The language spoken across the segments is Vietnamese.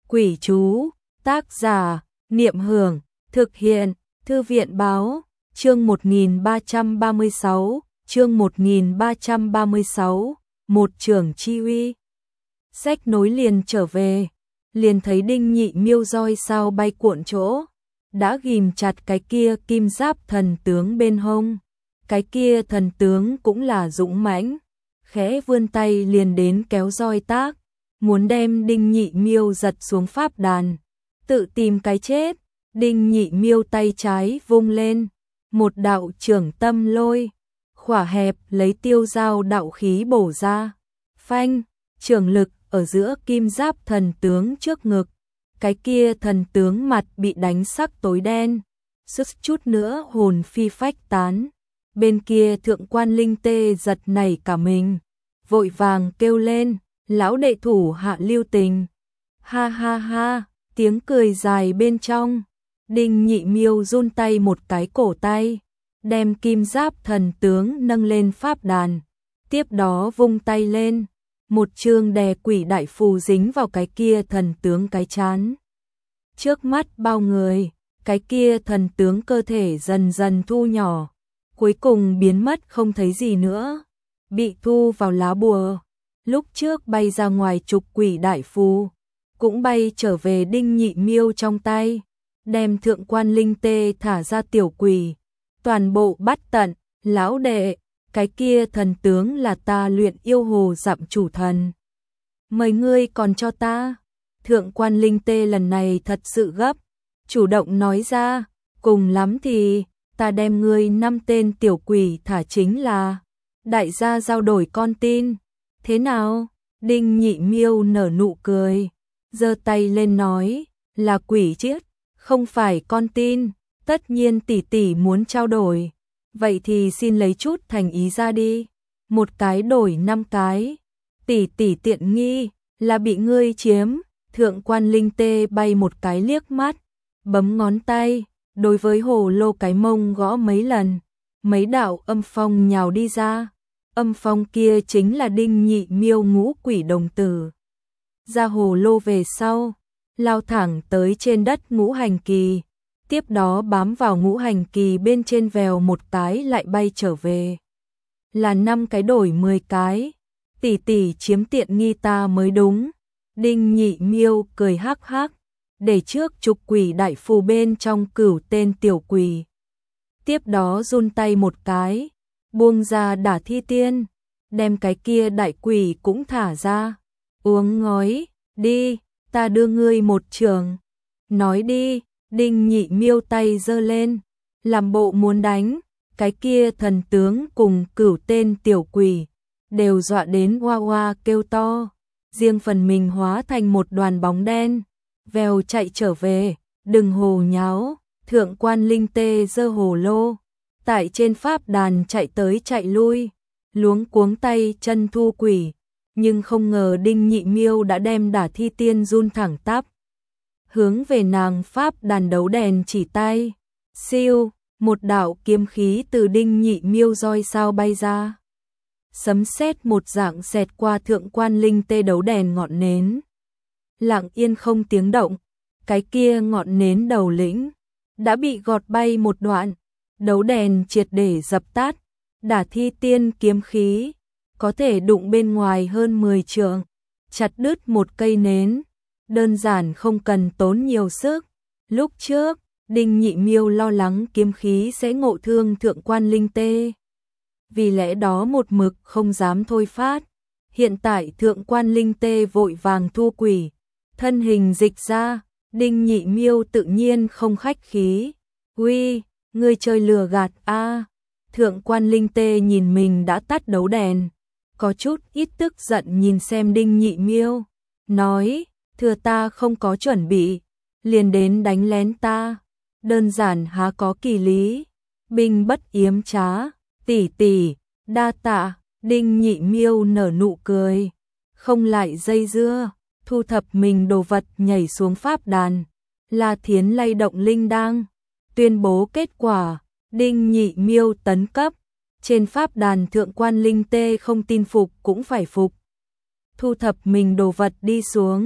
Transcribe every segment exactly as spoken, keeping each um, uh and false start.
Quỷ chú, tác giả, Niệm Hưởng, thực hiện, Thư viện báo, chương một nghìn ba trăm ba mươi sáu, chương một nghìn ba trăm ba mươi sáu, một trưởng chi uy. Sách nối liền trở về, liền thấy Đinh Nhị Miêu roi sao bay cuộn chỗ, đã ghim chặt cái kia kim giáp thần tướng bên hông. Cái kia thần tướng cũng là dũng mãnh, khẽ vươn tay liền đến kéo roi tác, muốn đem Đinh Nhị Miêu giật xuống pháp đàn, tự tìm cái chết. Đinh Nhị Miêu tay trái vung lên, một đạo trưởng tâm lôi, khỏa hẹp lấy tiêu dao đạo khí bổ ra, phanh, trưởng lực ở giữa kim giáp thần tướng trước ngực, cái kia thần tướng mặt bị đánh sắc tối đen, suýt chút nữa hồn phi phách tán. Bên kia thượng quan Linh Tê giật nảy cả mình, vội vàng kêu lên, lão đệ thủ hạ lưu tình. Ha ha ha, tiếng cười dài bên trong. Đinh Nhị Miêu run tay một cái cổ tay, đem kim giáp thần tướng nâng lên pháp đàn, tiếp đó vung tay lên, một chương đè quỷ đại phù dính vào cái kia thần tướng cái chán. Trước mắt bao người, cái kia thần tướng cơ thể dần dần thu nhỏ, cuối cùng biến mất không thấy gì nữa, bị thu vào lá bùa. Lúc trước bay ra ngoài trục quỷ đại phù, cũng bay trở về Đinh Nhị Miêu trong tay, đem thượng quan Linh Tê thả ra tiểu quỷ, toàn bộ bắt tận. Lão đệ, cái kia thần tướng là ta luyện yêu hồ dặm chủ thần, mời ngươi còn cho ta. Thượng quan Linh Tê lần này thật sự gấp, chủ động nói ra, cùng lắm thì ta đem ngươi năm tên tiểu quỷ thả chính là, đại gia giao đổi con tin, thế nào? Đinh Nhị Miêu nở nụ cười, giơ tay lên nói, là quỷ chiết, không phải con tin, tất nhiên tỷ tỷ muốn trao đổi, vậy thì xin lấy chút thành ý ra đi, một cái đổi năm cái, tỷ tỷ tiện nghi, là bị ngươi chiếm. Thượng quan Linh Tê bay một cái liếc mắt, bấm ngón tay, đối với hồ lô cái mông gõ mấy lần, mấy đạo âm phong nhào đi ra, âm phong kia chính là Đinh Nhị Miêu ngũ quỷ đồng tử. Ra hồ lô về sau, lao thẳng tới trên đất ngũ hành kỳ, tiếp đó bám vào ngũ hành kỳ bên trên vèo một cái lại bay trở về. Là năm cái đổi mười cái, tỷ tỷ chiếm tiện nghi ta mới đúng. Đinh Nhị Miêu cười hắc hắc, để trước trục quỷ đại phù bên trong cửu tên tiểu quỷ. Tiếp đó run tay một cái, buông ra đả thi tiên, đem cái kia đại quỷ cũng thả ra. Uống ngói, đi, ta đưa ngươi một trường. Nói đi, Đinh Nhị Miêu tay giơ lên, làm bộ muốn đánh, cái kia thần tướng cùng cửu tên tiểu quỷ, đều dọa đến oa oa kêu to. Riêng phần mình hóa thành một đoàn bóng đen, vèo chạy trở về, đừng hồ nháo. Thượng quan Linh Tê giơ hồ lô, tại trên pháp đàn chạy tới chạy lui, luống cuống tay chân thu quỷ, nhưng không ngờ Đinh Nhị Miêu đã đem đả thi tiên run thẳng tắp, hướng về nàng pháp đàn đấu đèn chỉ tay, siêu, một đạo kiếm khí từ Đinh Nhị Miêu roi sao bay ra. Sấm sét một dạng xẹt qua thượng quan Linh Tê đấu đèn ngọn nến. Lặng yên không tiếng động, cái kia ngọn nến đầu lĩnh đã bị gọt bay một đoạn, đấu đèn triệt để dập tắt, đả thi tiên kiếm khí có thể đụng bên ngoài hơn mười trượng, chặt đứt một cây nến, đơn giản không cần tốn nhiều sức. Lúc trước, Đinh Nhị Miêu lo lắng kiếm khí sẽ ngộ thương thượng quan Linh Tê, vì lẽ đó một mực không dám thôi phát. Hiện tại thượng quan Linh Tê vội vàng thu quỷ, thân hình dịch ra, Đinh Nhị Miêu tự nhiên không khách khí. Uy, ngươi chơi lừa gạt a? À. Thượng quan Linh Tê nhìn mình đã tắt đấu đèn, có chút ít tức giận nhìn xem Đinh Nhị Miêu, nói, thừa ta không có chuẩn bị, liền đến đánh lén ta, đơn giản há có kỳ lý, binh bất yếm trá. Tỷ tỷ, đa tạ. Đinh Nhị Miêu nở nụ cười, không lại dây dưa, thu thập mình đồ vật nhảy xuống pháp đàn. La Thiến lay động linh đang, tuyên bố kết quả, Đinh Nhị Miêu tấn cấp. Trên pháp đàn thượng quan Linh Tê không tin phục cũng phải phục, thu thập mình đồ vật đi xuống,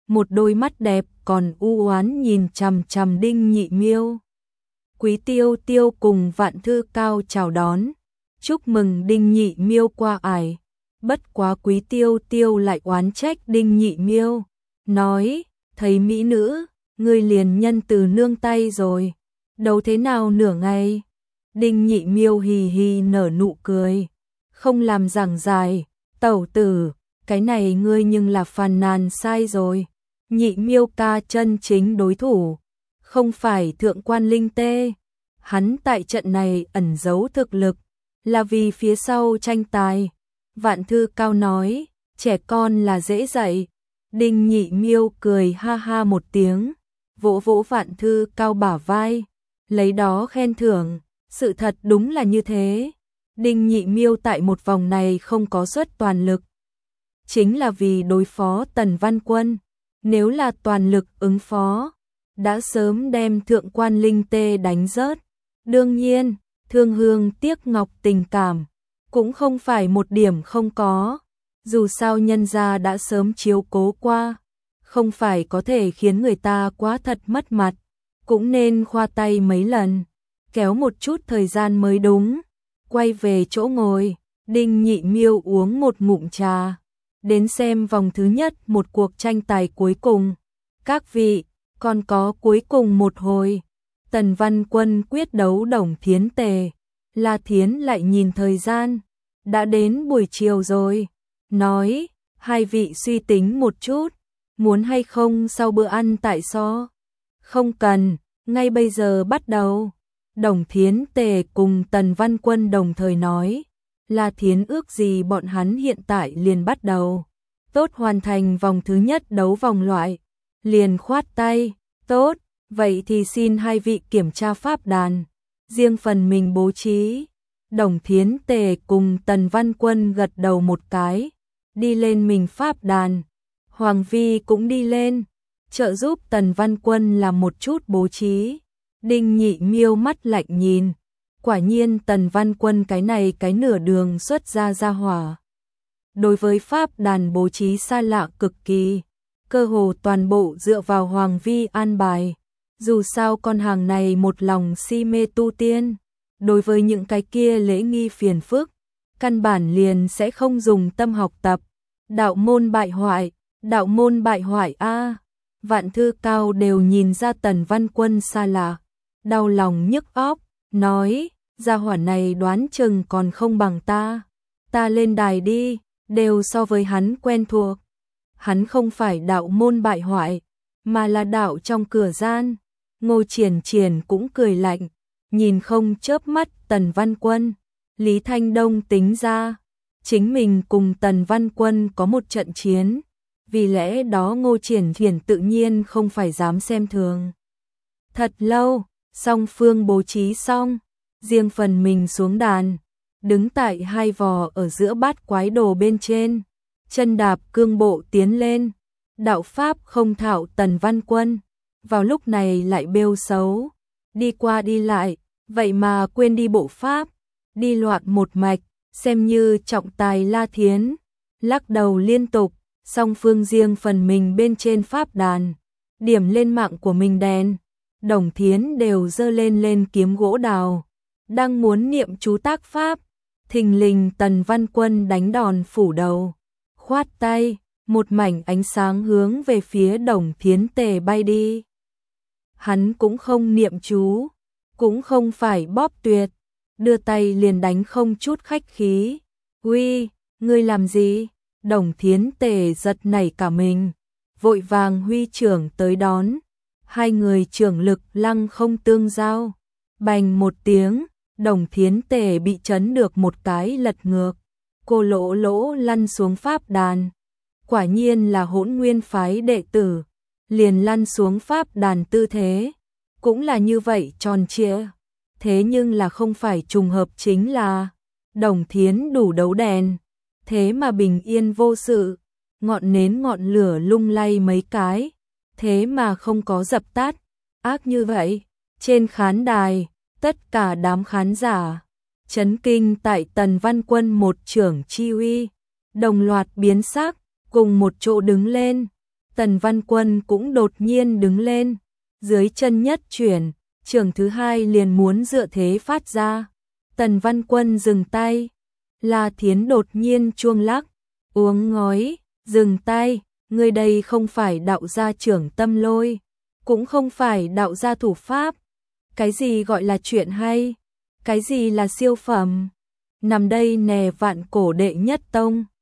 một đôi mắt đẹp còn u oán nhìn chằm chằm Đinh Nhị Miêu. Quý Tiêu Tiêu cùng Vạn Thư Cao chào đón, chúc mừng Đinh Nhị Miêu qua ải. Bất quá Quý Tiêu Tiêu lại oán trách Đinh Nhị Miêu, nói, thấy mỹ nữ, ngươi liền nhân từ nương tay rồi, đâu thế nào nửa ngày. Đinh Nhị Miêu hì hì nở nụ cười, không làm giảng dài, tẩu tử, cái này ngươi nhưng là phàn nàn sai rồi. Nhị Miêu ca chân chính đối thủ, không phải thượng quan Linh Tê. Hắn tại trận này ẩn giấu thực lực, là vì phía sau tranh tài. Vạn Thư Cao nói, trẻ con là dễ dạy. Đinh Nhị Miêu cười ha ha một tiếng, vỗ vỗ Vạn Thư Cao bả vai, lấy đó khen thưởng. Sự thật đúng là như thế. Đinh Nhị Miêu tại một vòng này không có xuất toàn lực, chính là vì đối phó Tần Văn Quân. Nếu là toàn lực ứng phó, đã sớm đem thượng quan Linh Tê đánh rớt. Đương nhiên, thương hương tiếc ngọc tình cảm, cũng không phải một điểm không có. Dù sao nhân gia đã sớm chiếu cố qua, không phải có thể khiến người ta quá thật mất mặt, cũng nên khoa tay mấy lần, kéo một chút thời gian mới đúng. Quay về chỗ ngồi, Đinh Nhị Miêu uống một ngụm trà, đến xem vòng thứ nhất một cuộc tranh tài cuối cùng. Các vị, còn có cuối cùng một hồi, Tần Văn Quân quyết đấu Đồng Thiến Tề. La Thiến lại nhìn thời gian, đã đến buổi chiều rồi, nói, hai vị suy tính một chút, muốn hay không sau bữa ăn tại so? Không cần, ngay bây giờ bắt đầu. Đồng Thiến Tề cùng Tần Văn Quân đồng thời nói, La Thiến ước gì bọn hắn hiện tại liền bắt đầu. Tốt, hoàn thành vòng thứ nhất đấu vòng loại, liền khoát tay. Tốt, vậy thì xin hai vị kiểm tra pháp đàn, riêng phần mình bố trí. Đồng Thiến Tề cùng Tần Văn Quân gật đầu một cái, đi lên mình pháp đàn. Hoàng Vi cũng đi lên, trợ giúp Tần Văn Quân làm một chút bố trí. Đinh Nhị Miêu mắt lạnh nhìn, quả nhiên Tần Văn Quân cái này cái nửa đường xuất ra ra hỏa. Đối với pháp đàn bố trí xa lạ cực kỳ, cơ hồ toàn bộ dựa vào Hoàng Vi an bài. Dù sao con hàng này một lòng si mê tu tiên, đối với những cái kia lễ nghi phiền phức, căn bản liền sẽ không dùng tâm học tập. Đạo môn bại hoại, đạo môn bại hoại a. Vạn Thư Cao đều nhìn ra Tần Văn Quân xa lạ, đau lòng nhức óc, nói, gia hỏa này đoán chừng còn không bằng ta. Ta lên đài đi, đều so với hắn quen thuộc. Hắn không phải đạo môn bại hoại, mà là đạo trong cửa gian. Ngô Triển Triển cũng cười lạnh, nhìn không chớp mắt Tần Văn Quân. Lý Thanh Đông tính ra, chính mình cùng Tần Văn Quân có một trận chiến, vì lẽ đó Ngô Triển Triển tự nhiên không phải dám xem thường. Thật lâu, song phương bố trí xong, riêng phần mình xuống đàn, đứng tại hai vò ở giữa bát quái đồ bên trên, chân đạp cương bộ tiến lên. Đạo pháp không thạo Tần Văn Quân, vào lúc này lại bêu xấu, đi qua đi lại, vậy mà quên đi bộ pháp, đi loạn một mạch, xem như trọng tài. La Thiến lắc đầu liên tục, song phương riêng phần mình bên trên pháp đàn, điểm lên mạng của mình đèn. Đồng Thiến đều giơ lên lên kiếm gỗ đào, đang muốn niệm chú tác pháp, thình lình Tần Văn Quân đánh đòn phủ đầu, khoát tay, một mảnh ánh sáng hướng về phía Đồng Thiến Tề bay đi. Hắn cũng không niệm chú, cũng không phải bóp tuyệt, đưa tay liền đánh không chút khách khí. Uy, ngươi làm gì? Đồng Thiến Tề giật nảy cả mình, vội vàng huy trưởng tới đón. Hai người trưởng lực lăng không tương giao, bành một tiếng, Đồng Thiến Tề bị chấn được một cái lật ngược, cô lỗ lỗ lăn xuống pháp đàn. Quả nhiên là Hỗn Nguyên phái đệ tử, liền lăn xuống pháp đàn tư thế, cũng là như vậy tròn trịa. Thế nhưng là không phải trùng hợp chính là Đồng Thiến đủ đấu đèn, thế mà bình yên vô sự, ngọn nến ngọn lửa lung lay mấy cái, thế mà không có dập tắt. Ác như vậy, trên khán đài, tất cả đám khán giả chấn kinh tại Tần Văn Quân một trưởng chi uy, đồng loạt biến sắc, cùng một chỗ đứng lên. Tần Văn Quân cũng đột nhiên đứng lên, dưới chân nhất chuyển, trường thứ hai liền muốn dựa thế phát ra. Tần Văn Quân dừng tay, La Thiến đột nhiên chuông lắc, uống ngói, dừng tay, người đây không phải đạo gia trưởng tâm lôi, cũng không phải đạo gia thủ pháp. Cái gì gọi là chuyện hay? Cái gì là siêu phẩm? Nằm đây nè vạn cổ đệ nhất tông.